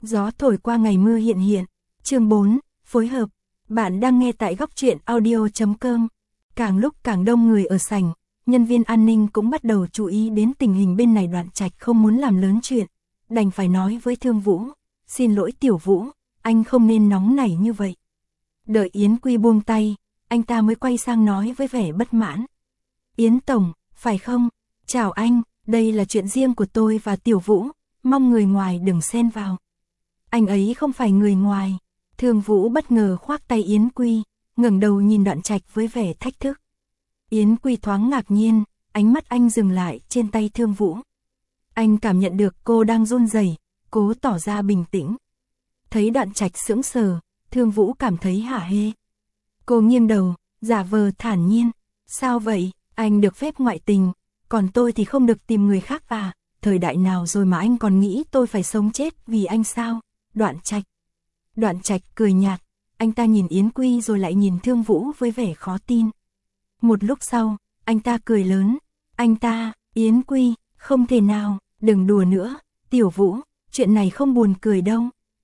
Gió thổi qua ngày mưa hiện hiện. Chương 4, phối hợp. Bạn đang nghe tại góc truyện audio.com. Càng lúc càng đông người ở sảnh, nhân viên an ninh cũng bắt đầu chú ý đến tình hình bên này. Đoạn Trạch không muốn làm lớn chuyện, đành phải nói với Thương Vũ, xin lỗi Tiểu Vũ, anh không nên nóng nảy như vậy. Đợi Yến Quy buông tay, anh ta mới quay sang nói với vẻ bất mãn. Yến Tổng, phải không? Chào anh, đây là chuyện riêng của tôi và Tiểu Vũ, mong người ngoài đừng xen vào. Anh ấy không phải người ngoài. Thương Vũ bất ngờ khoác tay Yến Quy, ngẩng đầu nhìn Đoạn Trạch với vẻ thách thức. Yến Quy thoáng ngạc nhiên, ánh mắt anh dừng lại trên tay Thương Vũ. Anh cảm nhận được cô đang run rẩy, cố tỏ ra bình tĩnh. Thấy Đoạn Trạch sững sờ, Thương Vũ cảm thấy hả hê. Cô nghiêng đầu, giả vờ thản nhiên. Sao vậy, anh được phép ngoại tình, còn tôi thì không được tìm người khác à? Thời đại nào rồi mà anh còn nghĩ tôi phải sống chết vì anh sao? Đoạn Trạch. Đoạn Trạch cười nhạt, anh ta nhìn Yến Quy rồi lại nhìn Thương Vũ với vẻ khó tin. Một lúc sau, anh ta cười lớn. Anh ta, Yến Quy, không thể nào, đừng đùa nữa, Tiểu Vũ, chuyện này không buồn cười đâu.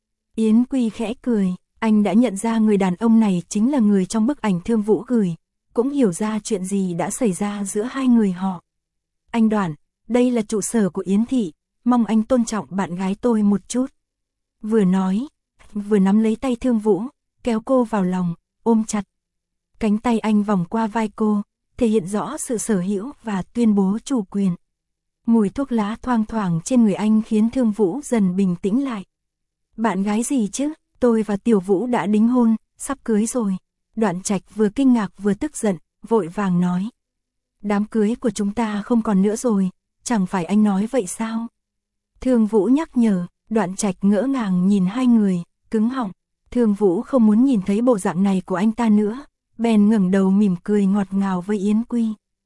Yến Quy khẽ cười, anh đã nhận ra người đàn ông này chính là người trong bức ảnh Thương Vũ gửi, cũng hiểu ra chuyện gì đã xảy ra giữa hai người họ. Anh Đoạn, đây là trụ sở của Yến Thị, mong anh tôn trọng bạn gái tôi một chút. Vừa nói, vừa nắm lấy tay Thương Vũ, kéo cô vào lòng, ôm chặt. Cánh tay anh vòng qua vai cô, thể hiện rõ sự sở hữu và tuyên bố chủ quyền. Mùi thuốc lá thoang thoảng trên người anh khiến Thương Vũ dần bình tĩnh lại. Bạn gái gì chứ, tôi và Tiểu Vũ đã đính hôn, sắp cưới rồi. Đoạn Trạch vừa kinh ngạc vừa tức giận, vội vàng nói. Đám cưới của chúng ta không còn nữa rồi, chẳng phải anh nói vậy sao? Thương Vũ nhắc nhở. Đoạn Trạch ngỡ ngàng nhìn hai người, cứng họng. Thương Vũ không muốn nhìn thấy bộ dạng này của anh ta nữa, bèn ngẩng đầu mỉm cười ngọt ngào với Yến Quy.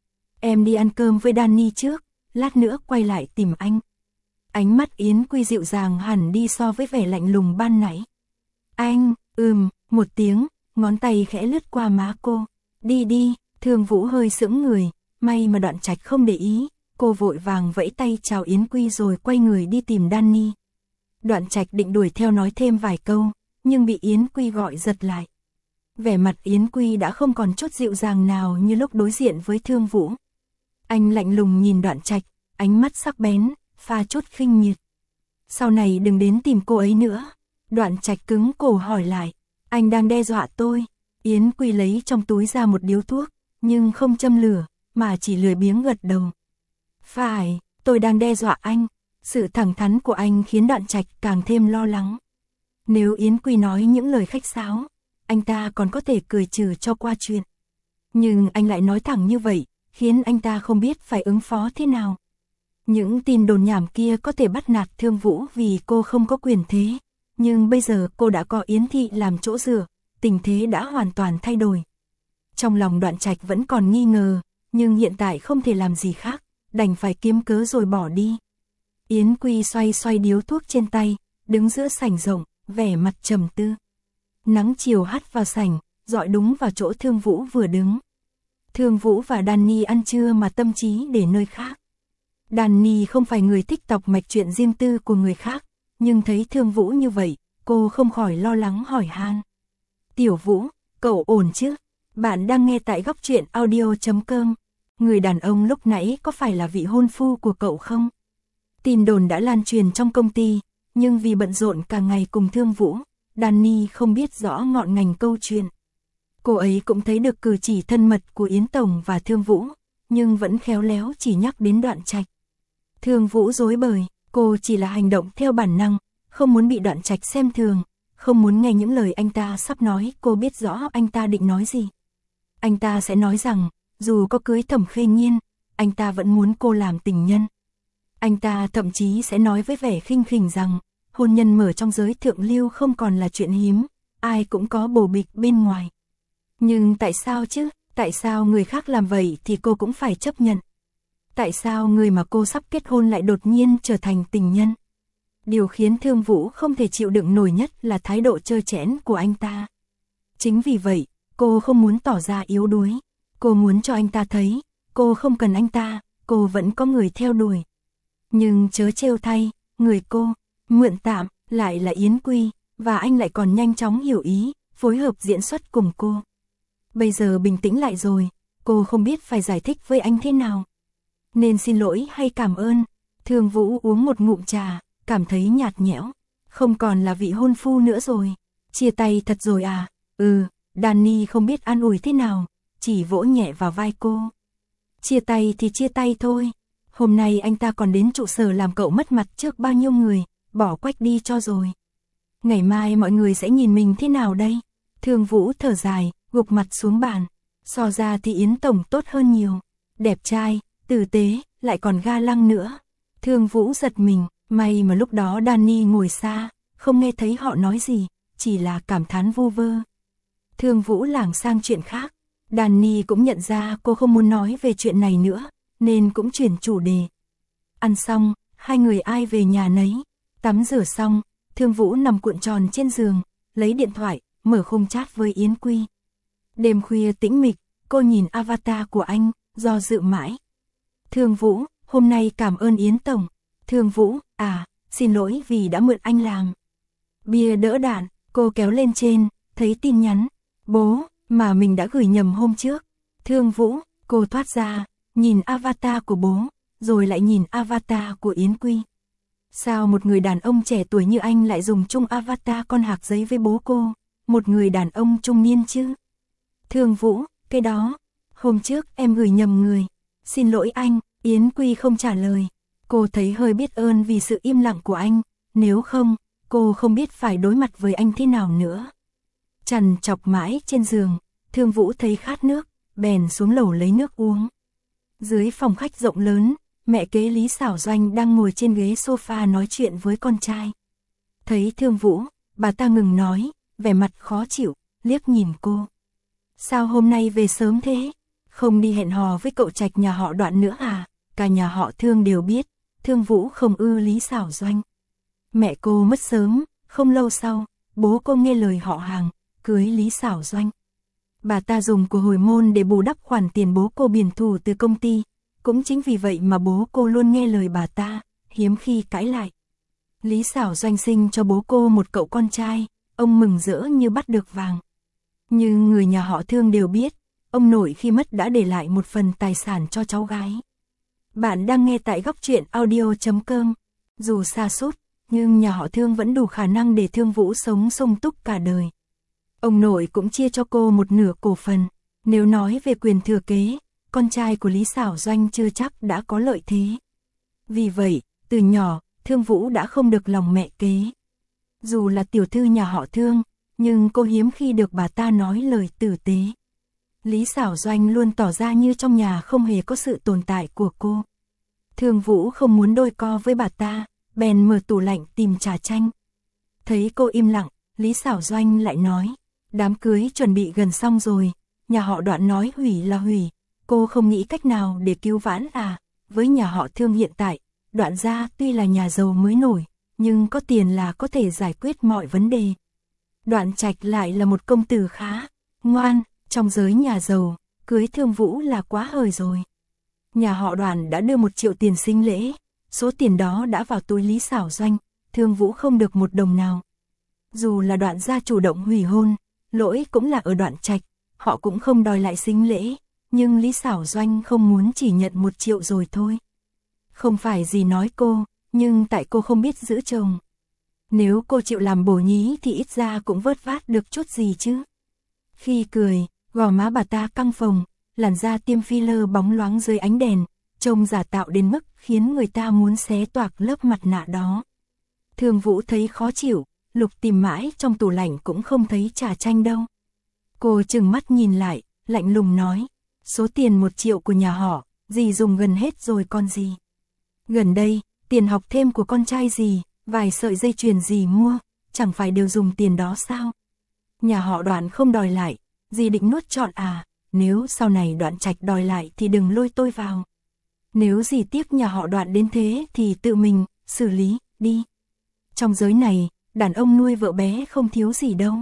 Em đi ăn cơm với Danny trước, lát nữa quay lại tìm anh. Ánh mắt Yến Quy dịu dàng hẳn đi so với vẻ lạnh lùng ban nãy. Anh, một tiếng, ngón tay khẽ lướt qua má cô. Đi đi, Thương Vũ hơi sững người, may mà Đoạn Trạch không để ý, cô vội vàng vẫy tay chào Yến Quy rồi quay người đi tìm Danny. Đoạn Trạch định đuổi theo nói thêm vài câu, nhưng bị Yến Quy gọi giật lại. Vẻ mặt Yến Quy đã không còn chút dịu dàng nào như lúc đối diện với Thương Vũ. Anh lạnh lùng nhìn Đoạn Trạch, ánh mắt sắc bén, pha chút khinh miệt. Sau này đừng đến tìm cô ấy nữa. Đoạn Trạch cứng cổ hỏi lại, anh đang đe dọa tôi? Yến Quy lấy trong túi ra một điếu thuốc, nhưng không châm lửa, mà chỉ lười biếng gật đầu. Phải, tôi đang đe dọa anh. Sự thẳng thắn của anh khiến Đoạn Trạch càng thêm lo lắng. Nếu Yến Quy nói những lời khách sáo, anh ta còn có thể cười trừ cho qua chuyện. Nhưng anh lại nói thẳng như vậy, khiến anh ta không biết phải ứng phó thế nào. Những tin đồn nhảm kia có thể bắt nạt Thương Vũ vì cô không có quyền thế. Nhưng bây giờ cô đã có Yến Thị làm chỗ dựa, tình thế đã hoàn toàn thay đổi. Trong lòng Đoạn Trạch vẫn còn nghi ngờ, nhưng hiện tại không thể làm gì khác, đành phải kiếm cớ rồi bỏ đi. Yến Quy xoay xoay điếu thuốc trên tay, đứng giữa sảnh rộng, vẻ mặt trầm tư. Nắng chiều hắt vào sảnh, rọi đúng vào chỗ Thương Vũ vừa đứng. Thương Vũ và Danny ăn trưa mà tâm trí để nơi khác. Danny không phải người thích tọc mạch chuyện riêng tư của người khác, nhưng thấy Thương Vũ như vậy, cô không khỏi lo lắng hỏi han. Tiểu Vũ, cậu ổn chứ? Bạn đang nghe tại góc truyện audio.com. Người đàn ông lúc nãy có phải là vị hôn phu của cậu không? Tin đồn đã lan truyền trong công ty, nhưng vì bận rộn cả ngày cùng Thương Vũ, Danny không biết rõ ngọn ngành câu chuyện. Cô ấy cũng thấy được cử chỉ thân mật của Yến Tổng và Thương Vũ, nhưng vẫn khéo léo chỉ nhắc đến Đoạn Trạch. Thương Vũ rối bời, cô chỉ là hành động theo bản năng, không muốn bị Đoạn Trạch xem thường, không muốn nghe những lời anh ta sắp nói. Cô biết rõ anh ta định nói gì. Anh ta sẽ nói rằng, dù có cưới Thẩm Khê Nhiên, anh ta vẫn muốn cô làm tình nhân. Anh ta thậm chí sẽ nói với vẻ khinh khỉnh rằng, hôn nhân mở trong giới thượng lưu không còn là chuyện hiếm, ai cũng có bồ bịch bên ngoài. Nhưng tại sao chứ, tại sao người khác làm vậy thì cô cũng phải chấp nhận? Tại sao người mà cô sắp kết hôn lại đột nhiên trở thành tình nhân? Điều khiến Thương Vũ không thể chịu đựng nổi nhất là thái độ trơ trẽn của anh ta. Chính vì vậy, cô không muốn tỏ ra yếu đuối. Cô muốn cho anh ta thấy, cô không cần anh ta, cô vẫn có người theo đuổi. Nhưng chớ trêu thay, người cô mượn tạm lại là Yến Quy, và anh lại còn nhanh chóng hiểu ý, phối hợp diễn xuất cùng cô. Bây giờ bình tĩnh lại rồi, cô không biết phải giải thích với anh thế nào. Nên xin lỗi hay cảm ơn. Thương Vũ uống một ngụm trà, cảm thấy nhạt nhẽo. Không còn là vị hôn phu nữa rồi. Chia tay thật rồi à? Danny không biết an ủi thế nào, chỉ vỗ nhẹ vào vai cô. Chia tay thì chia tay thôi. Hôm nay anh ta còn đến trụ sở làm cậu mất mặt trước bao nhiêu người, bỏ quách đi cho rồi. Ngày mai mọi người sẽ nhìn mình thế nào đây? Thương Vũ thở dài, gục mặt xuống bàn. So ra thì Yến Tổng tốt hơn nhiều. Đẹp trai, tử tế, lại còn ga lăng nữa. Thương Vũ giật mình, may mà lúc đó Danny ngồi xa, không nghe thấy họ nói gì, chỉ là cảm thán vu vơ. Thương Vũ lảng sang chuyện khác. Danny cũng nhận ra cô không muốn nói về chuyện này nữa, nên cũng chuyển chủ đề. Ăn xong, hai người ai về nhà nấy. Tắm rửa xong, Thương Vũ nằm cuộn tròn trên giường, lấy điện thoại, mở khung chat với Yến Quy. Đêm khuya tĩnh mịch, cô nhìn avatar của anh, do dự mãi. Thương Vũ, hôm nay cảm ơn Yến Tổng. Thương Vũ, xin lỗi vì đã mượn anh làm. Bia đỡ đạn, cô kéo lên trên, thấy tin nhắn. Bố, mà mình đã gửi nhầm hôm trước. Thương Vũ, cô thoát ra, nhìn avatar của bố, rồi lại nhìn avatar của Yến Quy. Sao một người đàn ông trẻ tuổi như anh lại dùng chung avatar con hạc giấy với bố cô, một người đàn ông trung niên chứ? Thương Vũ, cái đó, hôm trước em gửi nhầm người. Xin lỗi anh. Yến Quy không trả lời. Cô thấy hơi biết ơn vì sự im lặng của anh, nếu không, cô không biết phải đối mặt với anh thế nào nữa. Trằn trọc mãi trên giường, Thương Vũ thấy khát nước, bèn xuống lầu lấy nước uống. Dưới phòng khách rộng lớn, mẹ kế Lý Xảo Doanh đang ngồi trên ghế sofa nói chuyện với con trai. Thấy Thương Vũ, bà ta ngừng nói, vẻ mặt khó chịu, liếc nhìn cô. Sao hôm nay về sớm thế? Không đi hẹn hò với cậu Trạch nhà họ Đoạn nữa à? Cả nhà họ Thương đều biết, Thương Vũ không ưa Lý Xảo Doanh. Mẹ cô mất sớm, không lâu sau, bố cô nghe lời họ hàng, cưới Lý Xảo Doanh. Bà ta dùng của hồi môn để bù đắp khoản tiền bố cô biển thủ từ công ty. Cũng chính vì vậy mà bố cô luôn nghe lời bà ta, hiếm khi cãi lại. Lý Xảo Doanh sinh cho bố cô một cậu con trai, ông mừng rỡ như bắt được vàng. Nhưng người nhà họ Thương đều biết, ông nội khi mất đã để lại một phần tài sản cho cháu gái. Bạn đang nghe tại góc truyện audio.com. Dù sa sút, nhưng nhà họ Thương vẫn đủ khả năng để Thương Vũ sống sung túc cả đời. Ông nội cũng chia cho cô một nửa cổ phần. Nếu nói về quyền thừa kế, con trai của Lý Xảo Doanh chưa chắc đã có lợi thế. Vì vậy, từ nhỏ, Thương Vũ đã không được lòng mẹ kế. Dù là tiểu thư nhà họ Thương, nhưng cô hiếm khi được bà ta nói lời tử tế. Lý Xảo Doanh luôn tỏ ra như trong nhà không hề có sự tồn tại của cô. Thương Vũ không muốn đôi co với bà ta, bèn mở tủ lạnh tìm trà chanh. Thấy cô im lặng, Lý Xảo Doanh lại nói, đám cưới chuẩn bị gần xong rồi, nhà họ Đoạn nói hủy là hủy, cô không nghĩ cách nào để cứu vãn à? Với nhà họ Thương hiện tại, Đoạn gia tuy là nhà giàu mới nổi, nhưng có tiền là có thể giải quyết mọi vấn đề. Đoạn Trạch lại là một công tử khá ngoan, trong giới nhà giàu, cưới Thương Vũ là quá hời rồi. Nhà họ Đoạn đã đưa 1 triệu tiền sinh lễ, số tiền đó đã vào túi Lý Xảo Doanh, Thương Vũ không được một đồng nào. Dù là Đoạn gia chủ động hủy hôn, lỗi cũng là ở Đoạn Trạch, họ cũng không đòi lại sinh lễ, nhưng Lý Xảo Doanh không muốn chỉ nhận 1 triệu rồi thôi. Không phải gì nói cô, nhưng tại cô không biết giữ chồng. Nếu cô chịu làm bổ nhí thì ít ra cũng vớt vát được chút gì chứ. Khi cười, gò má bà ta căng phồng, làn da tiêm filler bóng loáng dưới ánh đèn, trông giả tạo đến mức khiến người ta muốn xé toạc lớp mặt nạ đó. Thương Vũ thấy khó chịu, lục tìm mãi trong tủ lạnh cũng không thấy trà chanh đâu. Cô trừng mắt nhìn lại, lạnh lùng nói, số tiền 1 triệu của nhà họ, dì dùng gần hết rồi con gì. Gần đây, tiền học thêm của con trai dì, vài sợi dây chuyền dì mua, chẳng phải đều dùng tiền đó sao? Nhà họ Đoạn không đòi lại, dì định nuốt trọn à? Nếu sau này Đoạn Trạch đòi lại thì đừng lôi tôi vào. Nếu dì tiếc nhà họ Đoạn đến thế thì tự mình xử lý đi. Trong giới này, đàn ông nuôi vợ bé không thiếu gì đâu.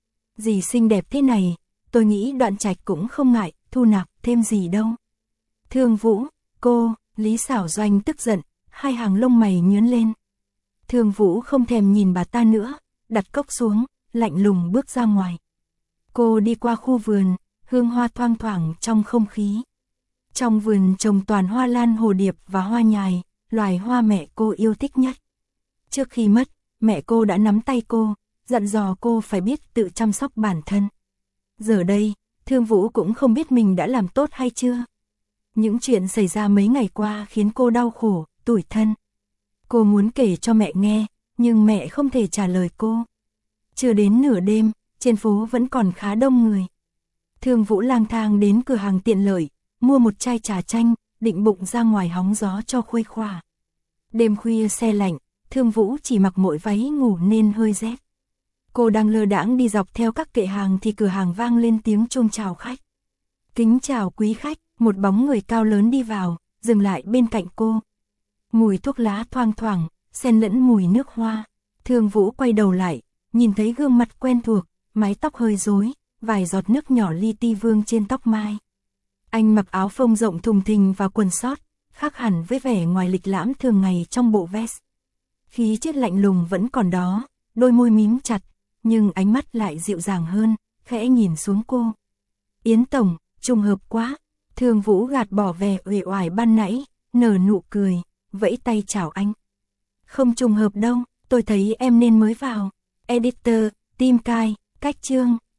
Dì xinh đẹp thế này, tôi nghĩ Đoạn Trạch cũng không ngại thu nạp thêm gì đâu. Thương Vũ, cô, Lý Xảo Doanh tức giận, hai hàng lông mày nhướng lên. Thương Vũ không thèm nhìn bà ta nữa, đặt cốc xuống, lạnh lùng bước ra ngoài. Cô đi qua khu vườn, hương hoa thoang thoảng trong không khí. Trong vườn trồng toàn hoa lan hồ điệp và hoa nhài, loài hoa mẹ cô yêu thích nhất. Trước khi mất, mẹ cô đã nắm tay cô, dặn dò cô phải biết tự chăm sóc bản thân. Giờ đây, Thương Vũ cũng không biết mình đã làm tốt hay chưa. Những chuyện xảy ra mấy ngày qua khiến cô đau khổ, tủi thân. Cô muốn kể cho mẹ nghe, nhưng mẹ không thể trả lời cô. Chưa đến nửa đêm, trên phố vẫn còn khá đông người. Thương Vũ lang thang đến cửa hàng tiện lợi, mua một chai trà chanh, định bụng ra ngoài hóng gió cho khuây khỏa. Đêm khuya se lạnh, Thương Vũ chỉ mặc mỗi váy ngủ nên hơi rét. Cô đang lơ đãng đi dọc theo các kệ hàng thì cửa hàng vang lên tiếng chuông chào khách. Kính chào quý khách, một bóng người cao lớn đi vào, dừng lại bên cạnh cô. Mùi thuốc lá thoang thoảng, xen lẫn mùi nước hoa. Thương Vũ quay đầu lại, nhìn thấy gương mặt quen thuộc, mái tóc hơi rối, vài giọt nước nhỏ li ti vương trên tóc mai. Anh mặc áo phông rộng thùng thình và quần sót, khác hẳn với vẻ ngoài lịch lãm thường ngày trong bộ vest. Khí chất lạnh lùng vẫn còn đó, đôi môi mím chặt, nhưng ánh mắt lại dịu dàng hơn, khẽ nhìn xuống cô. Yến tổng, trùng hợp quá. Thương Vũ gạt bỏ vẻ uể oải ban nãy, nở nụ cười, vẫy tay chào anh. Không trùng hợp đâu, tôi thấy em nên mới vào. Editor, Tim Cai, cách chương.